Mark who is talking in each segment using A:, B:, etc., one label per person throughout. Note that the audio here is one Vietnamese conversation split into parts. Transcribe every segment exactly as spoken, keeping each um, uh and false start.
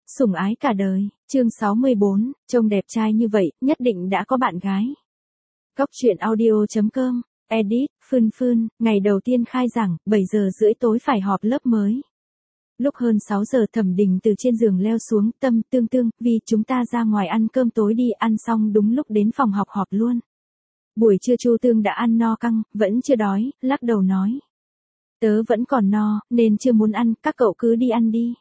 A: Sủng ái cả đời, chương sáu mươi bốn, trông đẹp trai như vậy, nhất định đã có bạn gái. Góc truyện audio chấm com, edit, Phương Phương, ngày đầu tiên khai giảng, bảy giờ rưỡi tối phải họp lớp mới. Lúc hơn sáu giờ Thẩm Đình từ trên giường leo xuống, Tâm, Tương Tương, vì chúng ta ra ngoài ăn cơm tối đi, ăn xong đúng lúc đến phòng học họp luôn. Buổi trưa Chu Tương đã ăn no căng, vẫn chưa đói, lắc đầu nói. Tớ vẫn còn no, nên chưa muốn ăn, các cậu cứ đi ăn đi.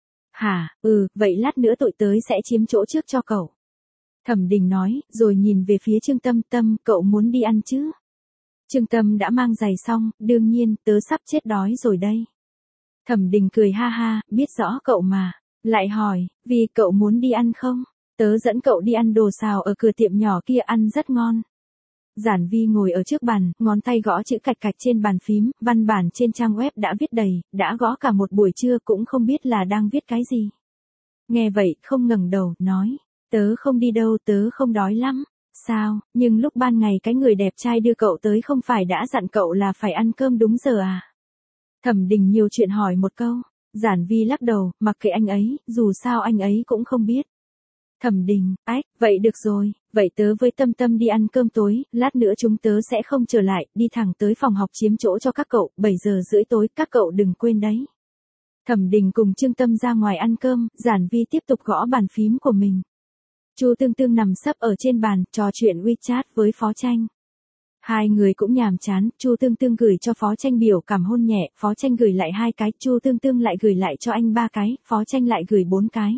A: Hả, ừ, vậy lát nữa tụi tới sẽ chiếm chỗ trước cho cậu. Thẩm Đình nói, rồi nhìn về phía Trương Tâm, Tâm, cậu muốn đi ăn chứ? Trương Tâm đã mang giày xong, đương nhiên, tớ sắp chết đói rồi đây. Thẩm Đình cười ha ha, biết rõ cậu mà. Lại hỏi, vì cậu muốn đi ăn không? Tớ dẫn cậu đi ăn đồ xào ở cửa tiệm nhỏ kia ăn rất ngon. Giản Vi ngồi ở trước bàn, ngón tay gõ chữ cạch cạch trên bàn phím, văn bản trên trang web đã viết đầy, đã gõ cả một buổi trưa cũng không biết là đang viết cái gì. Nghe vậy, không ngẩng đầu, nói, tớ không đi đâu, tớ không đói lắm. Sao, nhưng lúc ban ngày cái người đẹp trai đưa cậu tới không phải đã dặn cậu là phải ăn cơm đúng giờ à? Thẩm Đình nhiều chuyện hỏi một câu, Giản Vi lắc đầu, mặc kệ anh ấy, dù sao anh ấy cũng không biết. Thẩm Đình, ách, vậy được rồi, vậy tớ với Tâm Tâm đi ăn cơm tối, lát nữa chúng tớ sẽ không trở lại, đi thẳng tới phòng học chiếm chỗ cho các cậu, bảy giờ rưỡi tối, các cậu đừng quên đấy. Thẩm Đình cùng Trương Tâm ra ngoài ăn cơm, Giản Vi tiếp tục gõ bàn phím của mình. Chu Tương Tương nằm sấp ở trên bàn, trò chuyện WeChat với Phó Tranh. Hai người cũng nhàm chán, Chu Tương Tương gửi cho Phó Tranh biểu cảm hôn nhẹ, Phó Tranh gửi lại hai cái, Chu Tương Tương lại gửi lại cho anh ba cái, Phó Tranh lại gửi bốn cái.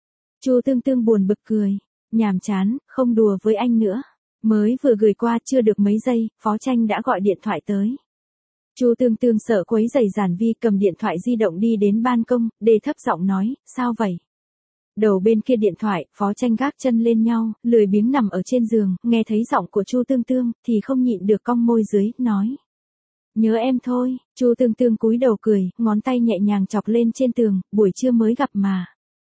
A: Chu Tương Tương buồn bực cười, nhàm chán, không đùa với anh nữa. Mới vừa gửi qua chưa được mấy giây, Phó Tranh đã gọi điện thoại tới. Chu Tương Tương sợ quấy rầy Giản Vi, cầm điện thoại di động đi đến ban công, đề thấp giọng nói, sao vậy? Đầu bên kia điện thoại, Phó Tranh gác chân lên nhau, lười biếng nằm ở trên giường, nghe thấy giọng của Chu Tương Tương, thì không nhịn được cong môi dưới, nói. Nhớ em thôi, Chu Tương Tương cúi đầu cười, ngón tay nhẹ nhàng chọc lên trên tường, buổi trưa mới gặp mà.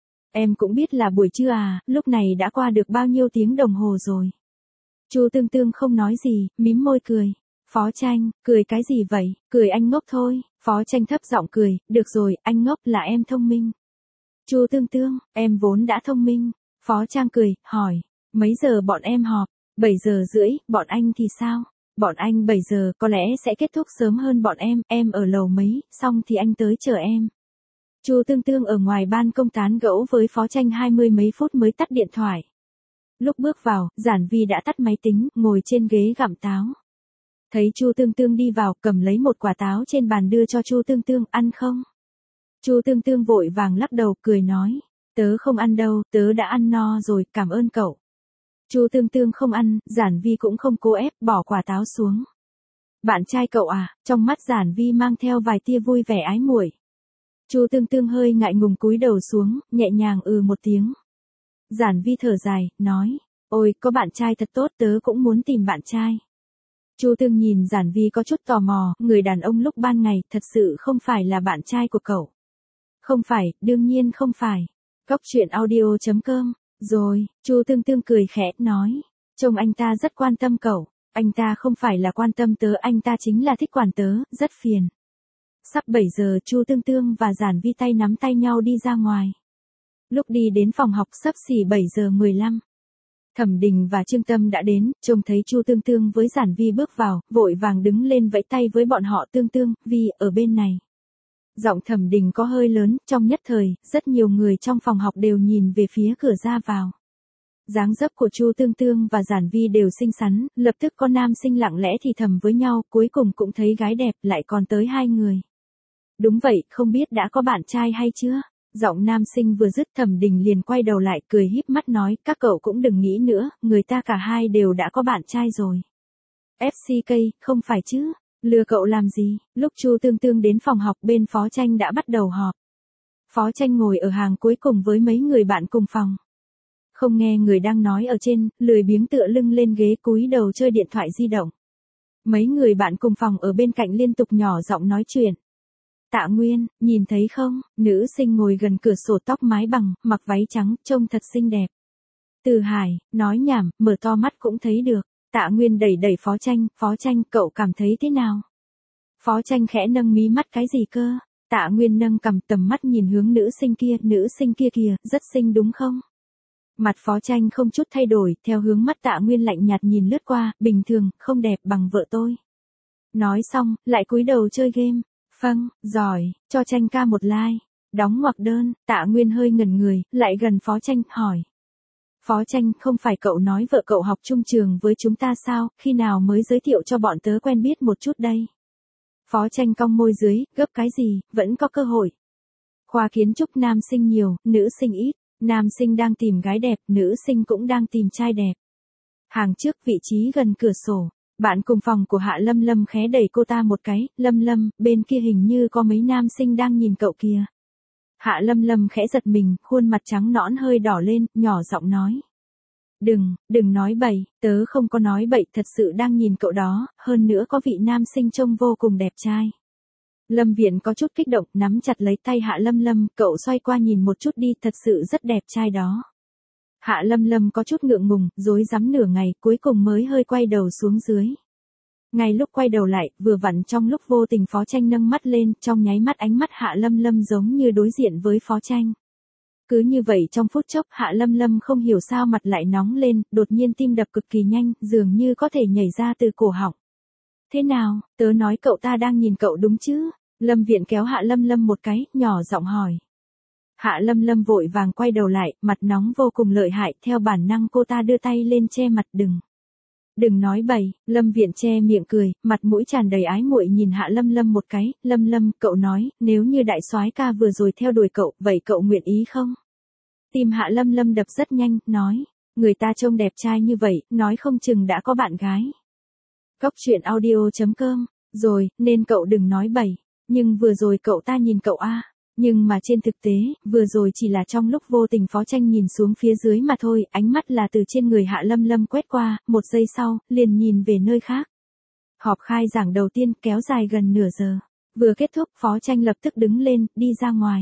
A: Em cũng biết là buổi trưa à, lúc này đã qua được bao nhiêu tiếng đồng hồ rồi. Chu Tương Tương không nói gì, mím môi cười. Phó Tranh, cười cái gì vậy, cười anh ngốc thôi. Phó Tranh thấp giọng cười, được rồi, anh ngốc là em thông minh. Chu Tương Tương, em vốn đã thông minh. Phó Tranh cười, hỏi, mấy giờ bọn em họp? bảy giờ rưỡi, bọn anh thì sao? Bọn anh bảy giờ có lẽ sẽ kết thúc sớm hơn bọn em, em ở lầu mấy, xong thì anh tới chờ em. Chu Tương Tương ở ngoài ban công tán gẫu với Phó Tranh hai mươi mấy phút mới tắt điện thoại. Lúc bước vào, Giản Vi đã tắt máy tính, ngồi trên ghế gặm táo. Thấy Chu Tương Tương đi vào, cầm lấy một quả táo trên bàn đưa cho Chu Tương Tương, ăn không? Chu Tương Tương vội vàng lắc đầu, cười nói, tớ không ăn đâu, tớ đã ăn no rồi, cảm ơn cậu. Chu Tương Tương không ăn, Giản Vi cũng không cố ép, bỏ quả táo xuống. Bạn trai cậu à? Trong mắt Giản Vi mang theo vài tia vui vẻ ái muội. Chu Tương Tương hơi ngại ngùng cúi đầu xuống, nhẹ nhàng ừ một tiếng. Giản Vi thở dài, nói, ôi, có bạn trai thật tốt, tớ cũng muốn tìm bạn trai. Chu Tương nhìn Giản Vi có chút tò mò, người đàn ông lúc ban ngày thật sự không phải là bạn trai của cậu. Không phải, đương nhiên không phải. Góc truyện audio chấm com, rồi, Chu Tương Tương cười khẽ, nói, trông anh ta rất quan tâm cậu, anh ta không phải là quan tâm tớ, anh ta chính là thích quản tớ, rất phiền. Sắp bảy giờ, Chu Tương Tương và Giản Vi tay nắm tay nhau đi ra ngoài. Lúc đi đến phòng học sắp xỉ bảy giờ mười lăm. Thẩm Đình và Trương Tâm đã đến, trông thấy Chu Tương Tương với Giản Vi bước vào, vội vàng đứng lên vẫy tay với bọn họ, Tương Tương, Vi, ở bên này. Giọng Thẩm Đình có hơi lớn, trong nhất thời, rất nhiều người trong phòng học đều nhìn về phía cửa ra vào. Dáng dấp của Chu Tương Tương và Giản Vi đều xinh xắn, lập tức có nam sinh lặng lẽ thì thầm với nhau, cuối cùng cũng thấy gái đẹp, lại còn tới hai người. Đúng vậy, không biết đã có bạn trai hay chưa? Giọng nam sinh vừa dứt, Thẩm Đình liền quay đầu lại, cười híp mắt nói, các cậu cũng đừng nghĩ nữa, người ta cả hai đều đã có bạn trai rồi. ép xê ca, không phải chứ? Lừa cậu làm gì? Lúc Chu Tương Tương đến phòng học, bên Phó Tranh đã bắt đầu họp. Phó Tranh ngồi ở hàng cuối cùng với mấy người bạn cùng phòng. Không nghe người đang nói ở trên, lười biếng tựa lưng lên ghế cúi đầu chơi điện thoại di động. Mấy người bạn cùng phòng ở bên cạnh liên tục nhỏ giọng nói chuyện. Tạ Nguyên, nhìn thấy không, nữ sinh ngồi gần cửa sổ, tóc mái bằng, mặc váy trắng, trông thật xinh đẹp. Từ Hải, nói nhảm, mở to mắt cũng thấy được. Tạ Nguyên đẩy đẩy Phó Tranh, Phó Tranh, cậu cảm thấy thế nào? Phó Tranh khẽ nâng mí mắt, cái gì cơ? Tạ Nguyên nâng cằm, tầm mắt nhìn hướng nữ sinh kia, nữ sinh kia kìa, rất xinh đúng không? Mặt Phó Tranh không chút thay đổi, theo hướng mắt Tạ Nguyên lạnh nhạt nhìn lướt qua, bình thường, không đẹp bằng vợ tôi. Nói xong, lại cúi đầu chơi game. Phâng, giỏi, cho Tranh ca một like. Đóng ngoặc đơn, Tạ Nguyên hơi ngẩn người, lại gần Phó Tranh, hỏi. Phó Tranh, không phải cậu nói vợ cậu học chung trường với chúng ta sao, khi nào mới giới thiệu cho bọn tớ quen biết một chút đây? Phó Tranh cong môi dưới, gấp cái gì, vẫn có cơ hội. Khoa kiến trúc nam sinh nhiều, nữ sinh ít, nam sinh đang tìm gái đẹp, nữ sinh cũng đang tìm trai đẹp. Hàng trước vị trí gần cửa sổ, bạn cùng phòng của Hạ Lâm Lâm khẽ đẩy cô ta một cái, Lâm Lâm, bên kia hình như có mấy nam sinh đang nhìn cậu kìa. Hạ Lâm Lâm khẽ giật mình, khuôn mặt trắng nõn hơi đỏ lên, nhỏ giọng nói. Đừng, đừng nói bậy, tớ không có nói bậy, thật sự đang nhìn cậu đó, hơn nữa có vị nam sinh trông vô cùng đẹp trai. Lâm Viện có chút kích động, nắm chặt lấy tay Hạ Lâm Lâm, cậu xoay qua nhìn một chút đi, thật sự rất đẹp trai đó. Hạ Lâm Lâm có chút ngượng ngùng, rối rắm nửa ngày, cuối cùng mới hơi quay đầu xuống dưới. Ngay lúc quay đầu lại, vừa vặn trong lúc vô tình Phó Tranh nâng mắt lên, trong nháy mắt ánh mắt Hạ Lâm Lâm giống như đối diện với Phó Tranh. Cứ như vậy trong phút chốc Hạ Lâm Lâm không hiểu sao mặt lại nóng lên, đột nhiên tim đập cực kỳ nhanh, dường như có thể nhảy ra từ cổ họng. Thế nào, tớ nói cậu ta đang nhìn cậu đúng chứ? Lâm Viện kéo Hạ Lâm Lâm một cái, nhỏ giọng hỏi. Hạ Lâm Lâm vội vàng quay đầu lại, mặt nóng vô cùng lợi hại, theo bản năng cô ta đưa tay lên che mặt đừng. Đừng nói bậy, Lâm Viện che miệng cười, mặt mũi tràn đầy ái muội nhìn Hạ Lâm Lâm một cái, Lâm Lâm, cậu nói, nếu như đại soái ca vừa rồi theo đuổi cậu, vậy cậu nguyện ý không? Tim Hạ Lâm Lâm đập rất nhanh, nói, người ta trông đẹp trai như vậy, nói không chừng đã có bạn gái. Cóc truyện audio chấm com, rồi, nên cậu đừng nói bậy, nhưng vừa rồi cậu ta nhìn cậu a. Nhưng mà trên thực tế, vừa rồi chỉ là trong lúc vô tình Phó Tranh nhìn xuống phía dưới mà thôi, ánh mắt là từ trên người Hạ Lâm Lâm quét qua, một giây sau, liền nhìn về nơi khác. Họp khai giảng đầu tiên kéo dài gần nửa giờ. Vừa kết thúc, Phó Tranh lập tức đứng lên, đi ra ngoài.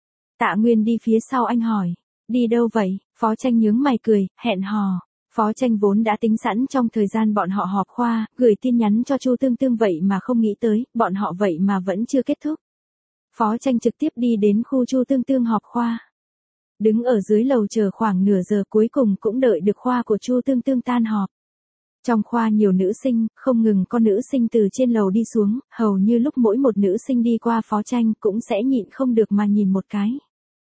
A: Tạ Nguyên đi phía sau anh hỏi, đi đâu vậy? Phó Tranh nhướng mày cười, hẹn hò. Phó Tranh vốn đã tính sẵn trong thời gian bọn họ họp khoa, gửi tin nhắn cho Chu Tương Tương vậy mà không nghĩ tới, bọn họ vậy mà vẫn chưa kết thúc. Phó Tranh trực tiếp đi đến khu Chu Tương Tương họp khoa. Đứng ở dưới lầu chờ khoảng nửa giờ cuối cùng cũng đợi được khoa của Chu Tương Tương tan họp. Trong khoa nhiều nữ sinh, không ngừng có nữ sinh từ trên lầu đi xuống, hầu như lúc mỗi một nữ sinh đi qua Phó Tranh cũng sẽ nhịn không được mà nhìn một cái.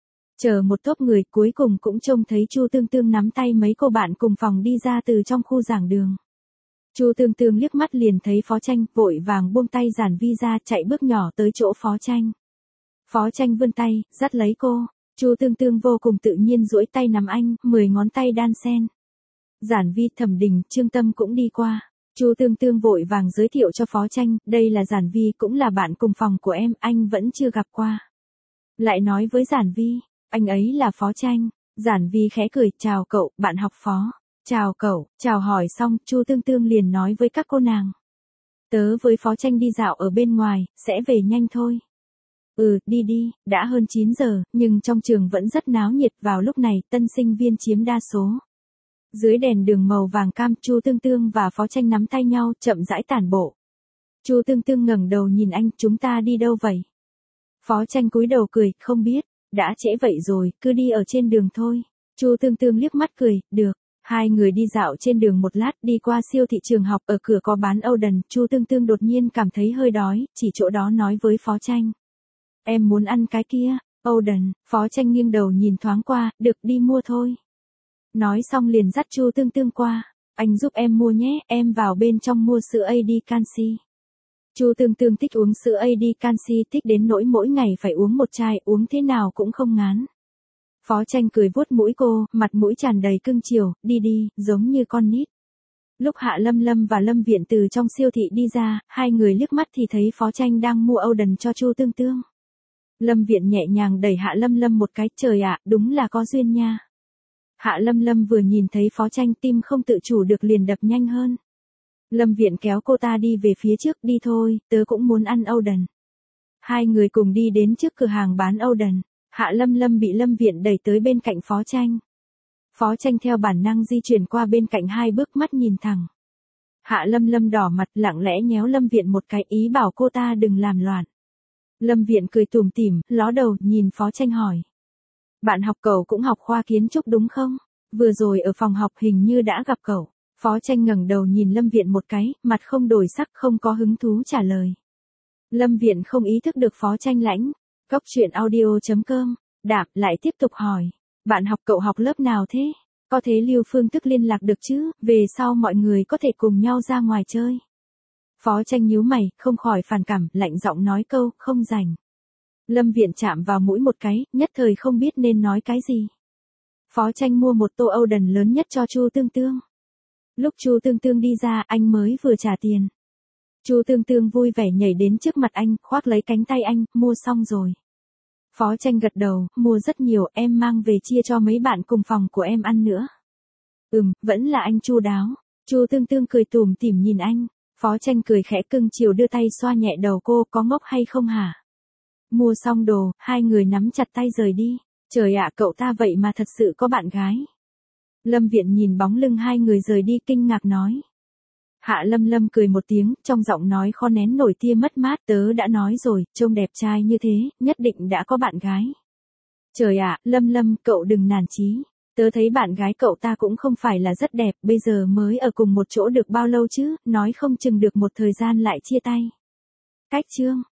A: Chờ một tốp người cuối cùng cũng trông thấy Chu Tương Tương nắm tay mấy cô bạn cùng phòng đi ra từ trong khu giảng đường. Chu Tương Tương liếc mắt liền thấy Phó Tranh, vội vàng buông tay Giản Vi ra, chạy bước nhỏ tới chỗ Phó Tranh. Phó Tranh vươn tay, dắt lấy cô, Chu Tương Tương vô cùng tự nhiên duỗi tay nắm anh, mười ngón tay đan xen. Giản Vi, Thẩm Đình, Trương Tâm cũng đi qua. Chu Tương Tương vội vàng giới thiệu cho Phó Tranh, đây là Giản Vi, cũng là bạn cùng phòng của em, anh vẫn chưa gặp qua. Lại nói với Giản Vi, anh ấy là Phó Tranh. Giản Vi khẽ cười, chào cậu, bạn học Phó. Chào cậu, chào hỏi xong, Chu Tương Tương liền nói với các cô nàng. Tớ với Phó Tranh đi dạo ở bên ngoài, sẽ về nhanh thôi. Ừ, đi đi, đã hơn chín giờ, nhưng trong trường vẫn rất náo nhiệt, vào lúc này, tân sinh viên chiếm đa số. Dưới đèn đường màu vàng cam, Chu Tương Tương và Phó Tranh nắm tay nhau, chậm rãi tản bộ. Chu Tương Tương ngẩng đầu nhìn anh, chúng ta đi đâu vậy? Phó Tranh cúi đầu cười, không biết, đã trễ vậy rồi, cứ đi ở trên đường thôi. Chu Tương Tương liếc mắt cười, được. Hai người đi dạo trên đường một lát, đi qua siêu thị trường học, ở cửa có bán Oden, Chu Tương Tương đột nhiên cảm thấy hơi đói, chỉ chỗ đó nói với Phó Tranh. Em muốn ăn cái kia, Oden. Phó Tranh nghiêng đầu nhìn thoáng qua, được, đi mua thôi. Nói xong liền dắt Chu Tương Tương qua, anh giúp em mua nhé, em vào bên trong mua sữa a đê canxi. Chu Tương Tương thích uống sữa a đê canxi, thích đến nỗi mỗi ngày phải uống một chai, uống thế nào cũng không ngán. Phó Tranh cười vuốt mũi cô, mặt mũi tràn đầy cưng chiều, đi đi, giống như con nít. Lúc Hạ Lâm Lâm và Lâm Viện từ trong siêu thị đi ra, hai người liếc mắt thì thấy Phó Tranh đang mua Oden cho Chu Tương Tương. Lâm Viện nhẹ nhàng đẩy Hạ Lâm Lâm một cái, trời ạ, đúng là có duyên nha. Hạ Lâm Lâm vừa nhìn thấy Phó Tranh, tim không tự chủ được liền đập nhanh hơn. Lâm Viện kéo cô ta đi về phía trước, đi thôi, tớ cũng muốn ăn Oden. Hai người cùng đi đến trước cửa hàng bán Oden. Hạ Lâm Lâm bị Lâm Viện đẩy tới bên cạnh Phó Tranh. Phó Tranh theo bản năng di chuyển qua bên cạnh hai bước, mắt nhìn thẳng. Hạ Lâm Lâm đỏ mặt, lặng lẽ nhéo Lâm Viện một cái, ý bảo cô ta đừng làm loạn. Lâm Viện cười tủm tỉm, ló đầu, nhìn Phó Tranh hỏi. Bạn học cậu cũng học khoa kiến trúc đúng không? Vừa rồi ở phòng học hình như đã gặp cậu. Phó Tranh ngẩng đầu nhìn Lâm Viện một cái, mặt không đổi sắc, không có hứng thú trả lời. Lâm Viện không ý thức được Phó Tranh lãnh. Cốc truyện audio chấm com, đạp lại tiếp tục hỏi. Bạn học cậu học lớp nào thế? Có thế lưu phương thức liên lạc được chứ, về sau mọi người có thể cùng nhau ra ngoài chơi. Phó Tranh nhíu mày, không khỏi phản cảm, lạnh giọng nói câu, không rảnh. Lâm Viện chạm vào mũi một cái, nhất thời không biết nên nói cái gì. Phó Tranh mua một tô Âu đần lớn nhất cho Chu Tương Tương. Lúc Chu Tương Tương đi ra, anh mới vừa trả tiền. Chu Tương Tương vui vẻ nhảy đến trước mặt anh, khoác lấy cánh tay anh, mua xong rồi. Phó Tranh gật đầu, mua rất nhiều, em mang về chia cho mấy bạn cùng phòng của em ăn nữa. Ừm, vẫn là anh chu đáo. Chu Tương Tương cười tủm tỉm nhìn anh. Phó Tranh cười khẽ cưng chiều đưa tay xoa nhẹ đầu cô, có ngốc hay không hả? Mua xong đồ, hai người nắm chặt tay rời đi. Trời ạ, cậu ta vậy mà thật sự có bạn gái. Lâm Viện nhìn bóng lưng hai người rời đi kinh ngạc nói. Hạ Lâm Lâm cười một tiếng, trong giọng nói khó nén nổi tia mất mát. Tớ đã nói rồi, trông đẹp trai như thế, nhất định đã có bạn gái. Trời ạ, Lâm Lâm, cậu đừng nản chí. Tớ thấy bạn gái cậu ta cũng không phải là rất đẹp, bây giờ mới ở cùng một chỗ được bao lâu chứ, nói không chừng được một thời gian lại chia tay. Cách chương